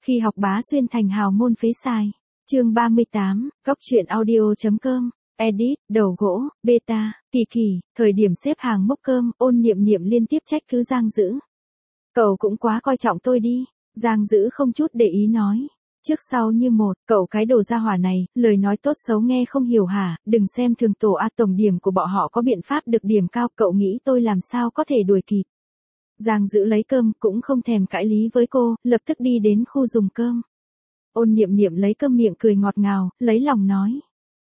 Khi học bá xuyên thành hào môn phế sai. Chương 38, Góc truyện audio.com. Edit, đầu gỗ, beta, Kỳ Kỳ, thời điểm xếp hàng múc cơm, Ôn Niệm Niệm liên tiếp trách cứ Giang Dữ. Cậu cũng quá coi trọng tôi đi, Giang Dữ không chút để ý nói. Trước sau như một, cậu cái đồ gia hỏa này, lời nói tốt xấu nghe không hiểu hả, đừng xem thường tổ A tổng điểm của bọn họ có biện pháp được điểm cao, cậu nghĩ tôi làm sao có thể đuổi kịp. Giang Dữ lấy cơm, cũng không thèm cãi lý với cô, lập tức đi đến khu dùng cơm. Ôn Niệm Niệm lấy cơm miệng cười ngọt ngào, lấy lòng nói.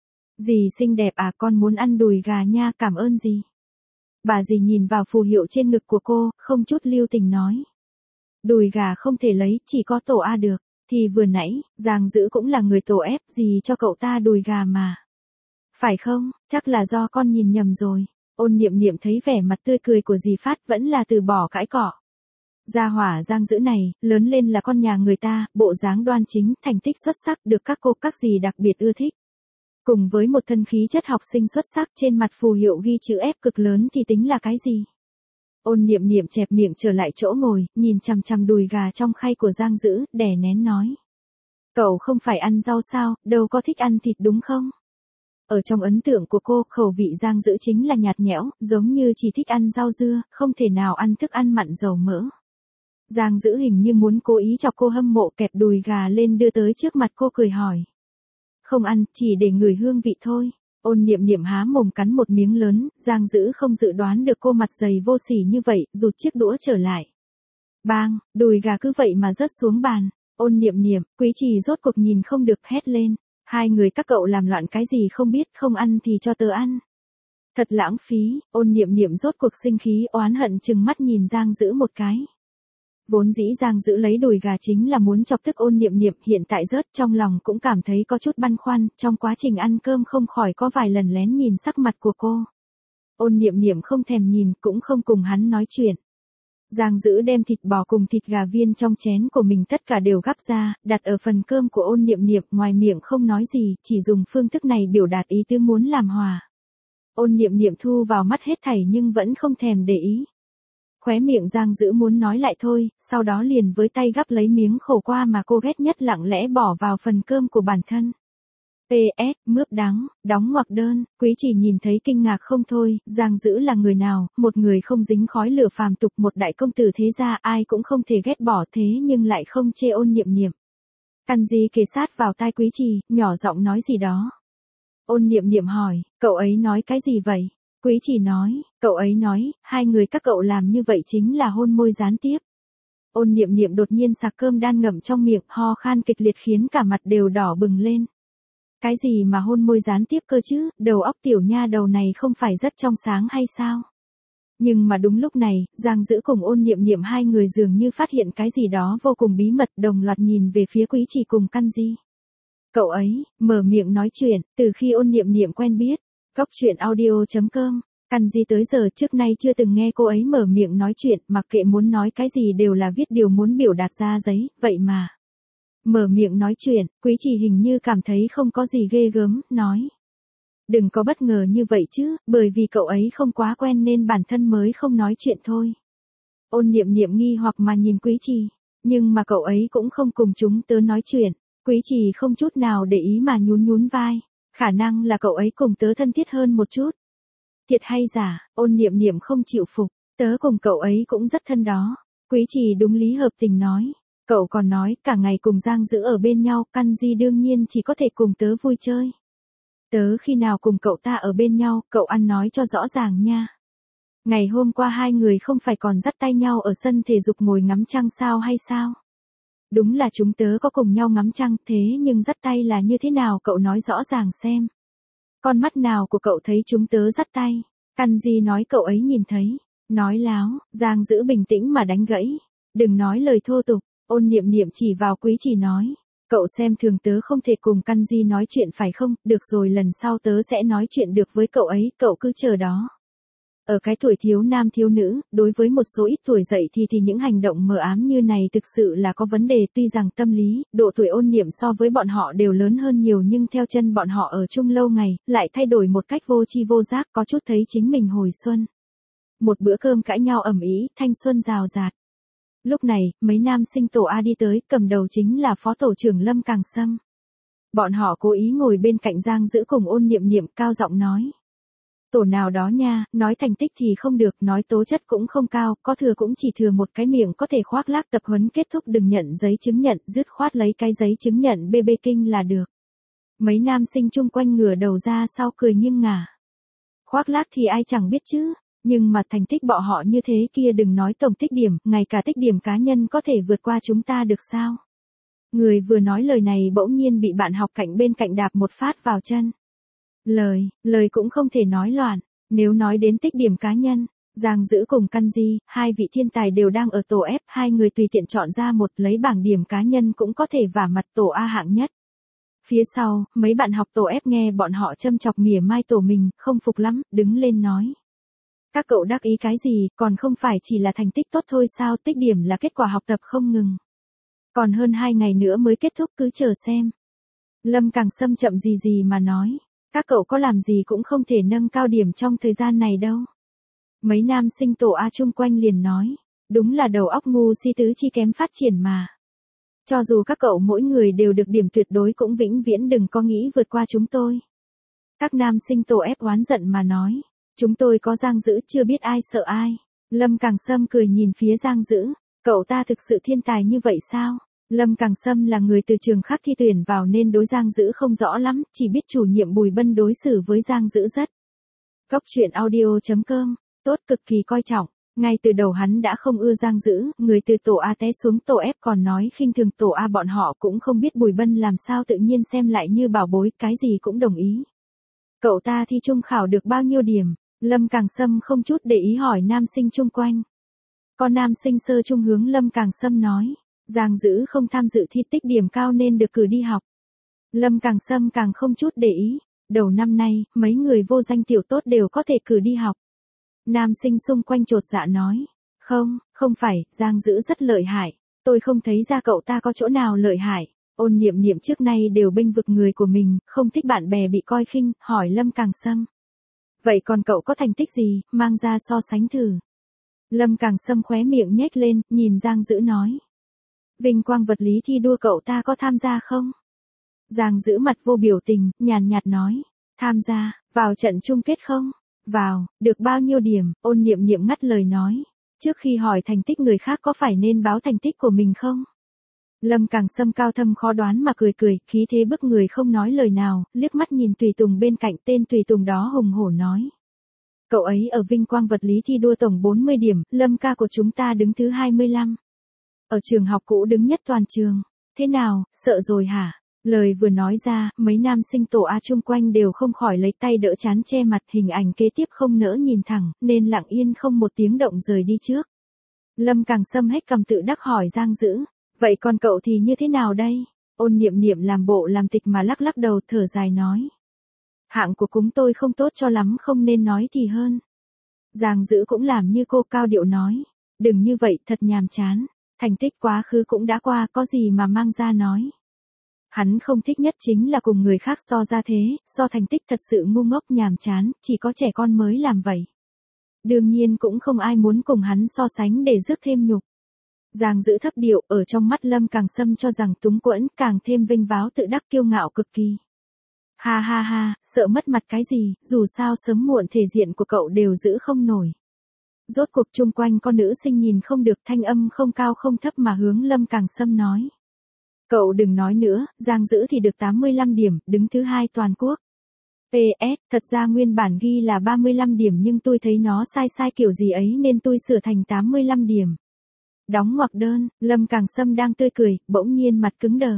Dì xinh đẹp à, con muốn ăn đùi gà nha, cảm ơn dì. Bà dì nhìn vào phù hiệu trên ngực của cô, không chút lưu tình nói. Đùi gà không thể lấy, chỉ có tổ A được. Thì vừa nãy, Giang Dữ cũng là người tổ ép gì cho cậu ta đùi gà mà. Phải không, chắc là do con nhìn nhầm rồi. Ôn Niệm Niệm thấy vẻ mặt tươi cười của dì Phát vẫn là từ bỏ cãi cọ. Gia hỏa Giang Dữ này, lớn lên là con nhà người ta, bộ dáng đoan chính, thành tích xuất sắc được các cô các dì đặc biệt ưa thích. Cùng với một thân khí chất học sinh xuất sắc trên mặt phù hiệu ghi chữ F cực lớn thì tính là cái gì? Ôn Niệm Niệm chẹp miệng trở lại chỗ ngồi, nhìn chằm chằm đùi gà trong khay của Giang Dữ, đè nén nói. Cậu không phải ăn rau sao, đâu có thích ăn thịt đúng không? Ở trong ấn tượng của cô, khẩu vị Giang Dữ chính là nhạt nhẽo, giống như chỉ thích ăn rau dưa, không thể nào ăn thức ăn mặn dầu mỡ. Giang Dữ hình như muốn cố ý chọc cô hâm mộ, kẹp đùi gà lên đưa tới trước mặt cô cười hỏi. Không ăn, chỉ để ngửi hương vị thôi. Ôn Niệm Niệm há mồm cắn một miếng lớn, Giang Dữ không dự đoán được cô mặt dày vô sỉ như vậy, rụt chiếc đũa trở lại. Bang, đùi gà cứ vậy mà rớt xuống bàn. Ôn Niệm Niệm, Quý Trì rốt cuộc nhìn không được hét lên. Hai người các cậu làm loạn cái gì không biết, không ăn thì cho tớ ăn. Thật lãng phí, Ôn Niệm Niệm rốt cuộc sinh khí oán hận chừng mắt nhìn Giang Dữ một cái. Vốn dĩ Giang Dữ lấy đùi gà chính là muốn chọc tức Ôn Niệm Niệm, hiện tại rớt trong lòng cũng cảm thấy có chút băn khoăn, trong quá trình ăn cơm không khỏi có vài lần lén nhìn sắc mặt của cô. Ôn Niệm Niệm không thèm nhìn, cũng không cùng hắn nói chuyện. Giang Dữ đem thịt bò cùng thịt gà viên trong chén của mình tất cả đều gắp ra, đặt ở phần cơm của Ôn Niệm Niệm, ngoài miệng không nói gì, chỉ dùng phương thức này biểu đạt ý tứ muốn làm hòa. Ôn Niệm Niệm thu vào mắt hết thảy nhưng vẫn không thèm để ý. Khóe miệng Giang Dữ muốn nói lại thôi, sau đó liền với tay gắp lấy miếng khổ qua mà cô ghét nhất lặng lẽ bỏ vào phần cơm của bản thân. PS, mướp đắng, đóng ngoặc đơn, Quý Chỉ nhìn thấy kinh ngạc không thôi, Giang Dữ là người nào, một người không dính khói lửa phàm tục, một đại công tử thế gia, ai cũng không thể ghét bỏ, thế nhưng lại không chê Ôn Niệm Niệm. Căn Di kề sát vào tai Quý Chỉ, nhỏ giọng nói gì đó. Ôn Niệm Niệm hỏi, cậu ấy nói cái gì vậy? Quý Chỉ nói, cậu ấy nói, hai người các cậu làm như vậy chính là hôn môi gián tiếp. Ôn Niệm Niệm đột nhiên sặc cơm đan ngậm trong miệng, ho khan kịch liệt khiến cả mặt đều đỏ bừng lên. Cái gì mà hôn môi gián tiếp cơ chứ, đầu óc tiểu nha đầu này không phải rất trong sáng hay sao? Nhưng mà đúng lúc này, Giang Dữ cùng Ôn Niệm Niệm hai người dường như phát hiện cái gì đó vô cùng bí mật, đồng loạt nhìn về phía Quý Chỉ cùng Căn Di. Cậu ấy, mở miệng nói chuyện, từ khi Ôn Niệm Niệm quen biết. Góc truyện audio.com, Căn Di tới giờ trước nay chưa từng nghe cô ấy mở miệng nói chuyện, mặc kệ muốn nói cái gì đều là viết điều muốn biểu đạt ra giấy, vậy mà. Mở miệng nói chuyện, Quý Chỉ hình như cảm thấy không có gì ghê gớm, nói. Đừng có bất ngờ như vậy chứ, bởi vì cậu ấy không quá quen nên bản thân mới không nói chuyện thôi. Ôn Niệm Niệm nghi hoặc mà nhìn Quý Chỉ, nhưng mà cậu ấy cũng không cùng chúng tớ nói chuyện, Quý Chỉ không chút nào để ý mà nhún nhún vai. Khả năng là cậu ấy cùng tớ thân thiết hơn một chút. Thiệt hay giả, Ôn Niệm Niệm không chịu phục, tớ cùng cậu ấy cũng rất thân đó. Quý Chỉ đúng lý hợp tình nói. Cậu còn nói, cả ngày cùng Giang Dữ ở bên nhau, Căn Di đương nhiên chỉ có thể cùng tớ vui chơi. Tớ khi nào cùng cậu ta ở bên nhau, cậu ăn nói cho rõ ràng nha. Ngày hôm qua hai người không phải còn dắt tay nhau ở sân thể dục ngồi ngắm trăng sao hay sao? Đúng là chúng tớ có cùng nhau ngắm trăng, thế nhưng dắt tay là như thế nào cậu nói rõ ràng xem. Con mắt nào của cậu thấy chúng tớ dắt tay? Căn Di nói cậu ấy nhìn thấy. Nói láo, Giang Dữ bình tĩnh mà đánh gãy. Đừng nói lời thô tục, Ôn Niệm Niệm chỉ vào Quý Chỉ nói. Cậu xem thường tớ không thể cùng Căn Di nói chuyện phải không, được rồi lần sau tớ sẽ nói chuyện được với cậu ấy, cậu cứ chờ đó. Ở cái tuổi thiếu nam thiếu nữ, đối với một số ít tuổi dậy thì những hành động mờ ám như này thực sự là có vấn đề, tuy rằng tâm lý, độ tuổi Ôn Niệm so với bọn họ đều lớn hơn nhiều nhưng theo chân bọn họ ở chung lâu ngày, lại thay đổi một cách vô tri vô giác, có chút thấy chính mình hồi xuân. Một bữa cơm cãi nhau ầm ĩ, thanh xuân rào rạt. Lúc này, mấy nam sinh tổ A đi tới, cầm đầu chính là phó tổ trưởng Lâm Càng Sâm. Bọn họ cố ý ngồi bên cạnh Giang Dữ cùng Ôn Niệm Niệm, cao giọng nói. Tổ nào đó nha, nói thành tích thì không được, nói tố chất cũng không cao, có thừa cũng chỉ thừa một cái miệng có thể khoác lác. Tập huấn kết thúc đừng nhận giấy chứng nhận, dứt khoát lấy cái giấy chứng nhận BB Kinh là được. Mấy nam sinh chung quanh ngửa đầu ra sau cười nghiêng ngả. Khoác lác thì ai chẳng biết chứ, nhưng mà thành tích bọn họ như thế kia, đừng nói tổng tích điểm, ngay cả tích điểm cá nhân có thể vượt qua chúng ta được sao? Người vừa nói lời này bỗng nhiên bị bạn học cạnh bên cạnh đạp một phát vào chân. Lời cũng không thể nói loạn, nếu nói đến tích điểm cá nhân, Giang Dữ cùng Kanji, hai vị thiên tài đều đang ở tổ F, hai người tùy tiện chọn ra một, lấy bảng điểm cá nhân cũng có thể vả mặt tổ A hạng nhất. Phía sau, mấy bạn học tổ F nghe bọn họ châm chọc mỉa mai tổ mình, không phục lắm, đứng lên nói. Các cậu đắc ý cái gì, còn không phải chỉ là thành tích tốt thôi sao, tích điểm là kết quả học tập không ngừng. Còn hơn 2 ngày nữa mới kết thúc, cứ chờ xem. Lâm Càng Sâm chậm gì mà nói. Các cậu có làm gì cũng không thể nâng cao điểm trong thời gian này đâu. Mấy nam sinh tổ A chung quanh liền nói. Đúng là đầu óc ngu si tứ chi kém phát triển mà. Cho dù các cậu mỗi người đều được điểm tuyệt đối cũng vĩnh viễn đừng có nghĩ vượt qua chúng tôi. Các nam sinh tổ ép oán giận mà nói. Chúng tôi có Giang Dữ, chưa biết ai sợ ai. Lâm Càng Sâm cười nhìn phía Giang Dữ. Cậu ta thực sự thiên tài như vậy sao? Lâm Càng Sâm là người từ trường khác thi tuyển vào nên đối Giang Dữ không rõ lắm, chỉ biết chủ nhiệm Bùi Bân đối xử với Giang Dữ rất. Góc truyện audio.com, tốt, cực kỳ coi trọng. Ngay từ đầu hắn đã không ưa Giang Dữ, người từ tổ A té xuống tổ F còn nói khinh thường tổ A, bọn họ cũng không biết Bùi Bân làm sao tự nhiên xem lại như bảo bối, cái gì cũng đồng ý. Cậu ta thi trung khảo được bao nhiêu điểm? Lâm Càng Sâm không chút để ý hỏi nam sinh chung quanh. Con nam sinh sơ trung hướng Lâm Càng Sâm nói. Giang Dữ không tham dự thi, tích điểm cao nên được cử đi học. Lâm Càng Sâm càng không chút để ý. Đầu năm nay, mấy người vô danh tiểu tốt đều có thể cử đi học. Nam sinh xung quanh chột dạ nói. Không phải, Giang Dữ rất lợi hại. Tôi không thấy ra cậu ta có chỗ nào lợi hại. Ôn Niệm Niệm trước nay đều bênh vực người của mình, không thích bạn bè bị coi khinh, hỏi Lâm Càng Sâm. Vậy còn cậu có thành tích gì, mang ra so sánh thử. Lâm Càng Sâm khóe miệng nhếch lên, nhìn Giang Dữ nói. Vinh quang vật lý thi đua cậu ta có tham gia không? Giang Dữ mặt vô biểu tình, nhàn nhạt nói. Tham gia, vào trận chung kết không? Vào, được bao nhiêu điểm? Ôn Niệm Niệm ngắt lời nói. Trước khi hỏi thành tích người khác có phải nên báo thành tích của mình không? Lâm Càng Sâm cao thâm khó đoán mà cười, khí thế bức người không nói lời nào, liếc mắt nhìn tùy tùng bên cạnh, tên tùy tùng đó hùng hổ nói. Cậu ấy ở vinh quang vật lý thi đua tổng 40 điểm, Lâm ca của chúng ta đứng thứ 25. Ở trường học cũ đứng nhất toàn trường. Thế nào, sợ rồi hả? Lời vừa nói ra, mấy nam sinh tổ A chung quanh đều không khỏi lấy tay đỡ chán che mặt, hình ảnh kế tiếp không nỡ nhìn thẳng, nên lặng yên không một tiếng động rời đi trước. Lâm Càng Sâm hết cầm tự đắc hỏi Giang Dữ. Vậy còn cậu thì như thế nào đây? Ôn Niệm Niệm làm bộ làm tịch mà lắc đầu thở dài nói. Hạng của chúng tôi không tốt cho lắm, không nên nói thì hơn. Giang Dữ cũng làm như cô cao điệu nói. Đừng như vậy, thật nhàm chán. Thành tích quá khứ cũng đã qua, có gì mà mang ra nói. Hắn không thích nhất chính là cùng người khác so ra thế, so thành tích thật sự ngu ngốc nhàm chán, chỉ có trẻ con mới làm vậy. Đương nhiên cũng không ai muốn cùng hắn so sánh để rước thêm nhục. Giang Dữ thấp điệu, ở trong mắt Lâm Càng Sâm cho rằng túng quẫn, càng thêm vênh váo tự đắc kiêu ngạo cực kỳ. Ha, sợ mất mặt cái gì, dù sao sớm muộn thể diện của cậu đều giữ không nổi. Rốt cuộc chung quanh con nữ sinh nhìn không được, thanh âm không cao không thấp mà hướng Lâm Càng Sâm nói. Cậu đừng nói nữa, Giang Dữ thì được 85 điểm, đứng thứ 2 toàn quốc. PS, thật ra nguyên bản ghi là 35 điểm nhưng tôi thấy nó sai kiểu gì ấy nên tôi sửa thành 85 điểm. Đóng ngoặc đơn, Lâm Càng Sâm đang tươi cười, bỗng nhiên mặt cứng đờ.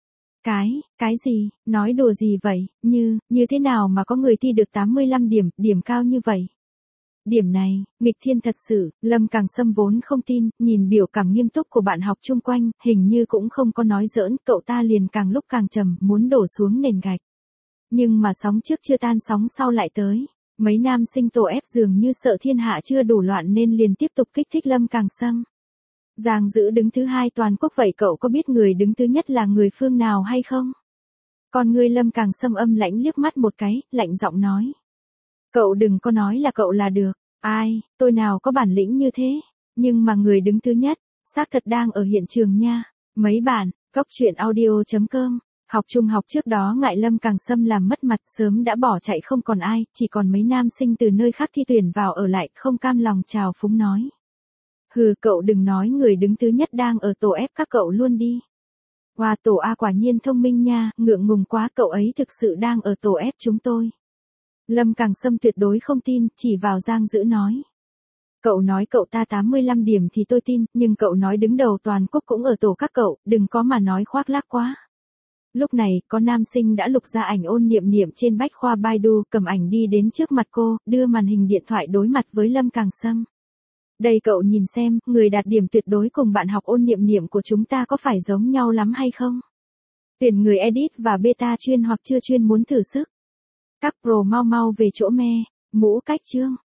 Cái gì, nói đùa gì vậy, như thế nào mà có người thi được 85 điểm, điểm cao như vậy? Điểm này, nghịch thiên thật sự, Lâm Càng Sâm vốn không tin, nhìn biểu cảm nghiêm túc của bạn học chung quanh, hình như cũng không có nói giỡn, cậu ta liền càng lúc càng trầm, muốn đổ xuống nền gạch. Nhưng mà sóng trước chưa tan sóng sau lại tới. Mấy nam sinh tổ ép dường như sợ thiên hạ chưa đủ loạn nên liền tiếp tục kích thích Lâm Càng Sâm. Giang Dữ đứng thứ 2 toàn quốc, vậy cậu có biết người đứng thứ nhất là người phương nào hay không? Còn người Lâm Càng Sâm âm lãnh liếc mắt một cái, lạnh giọng nói. Cậu đừng có nói là cậu là được. Ai, tôi nào có bản lĩnh như thế. Nhưng mà người đứng thứ nhất, Xác thật đang ở hiện trường nha. Mấy bạn, cốc truyện audio.com. Học trung học trước đó ngại Lâm Càng Sâm làm mất mặt, sớm đã bỏ chạy không còn ai, chỉ còn mấy nam sinh từ nơi khác thi tuyển vào ở lại, không cam lòng chào phúng nói. Hừ, cậu đừng nói người đứng thứ nhất đang ở tổ ép các cậu luôn đi. Wow, tổ A quả nhiên thông minh nha, ngượng ngùng quá, cậu ấy thực sự đang ở tổ ép chúng tôi. Lâm Càng Sâm tuyệt đối không tin, chỉ vào Giang Dữ nói. Cậu nói cậu ta 85 điểm thì tôi tin, nhưng cậu nói đứng đầu toàn quốc cũng ở tổ các cậu, đừng có mà nói khoác lác quá. Lúc này, có nam sinh đã lục ra ảnh Ôn Niệm Niệm trên bách khoa Baidu, cầm ảnh đi đến trước mặt cô, đưa màn hình điện thoại đối mặt với Lâm Càng Sâm. Đây cậu nhìn xem, người đạt điểm tuyệt đối cùng bạn học Ôn Niệm Niệm của chúng ta có phải giống nhau lắm hay không? Tuyển người edit và beta chuyên hoặc chưa chuyên muốn thử sức. Các pro mau mau về chỗ me, mũ cách chương.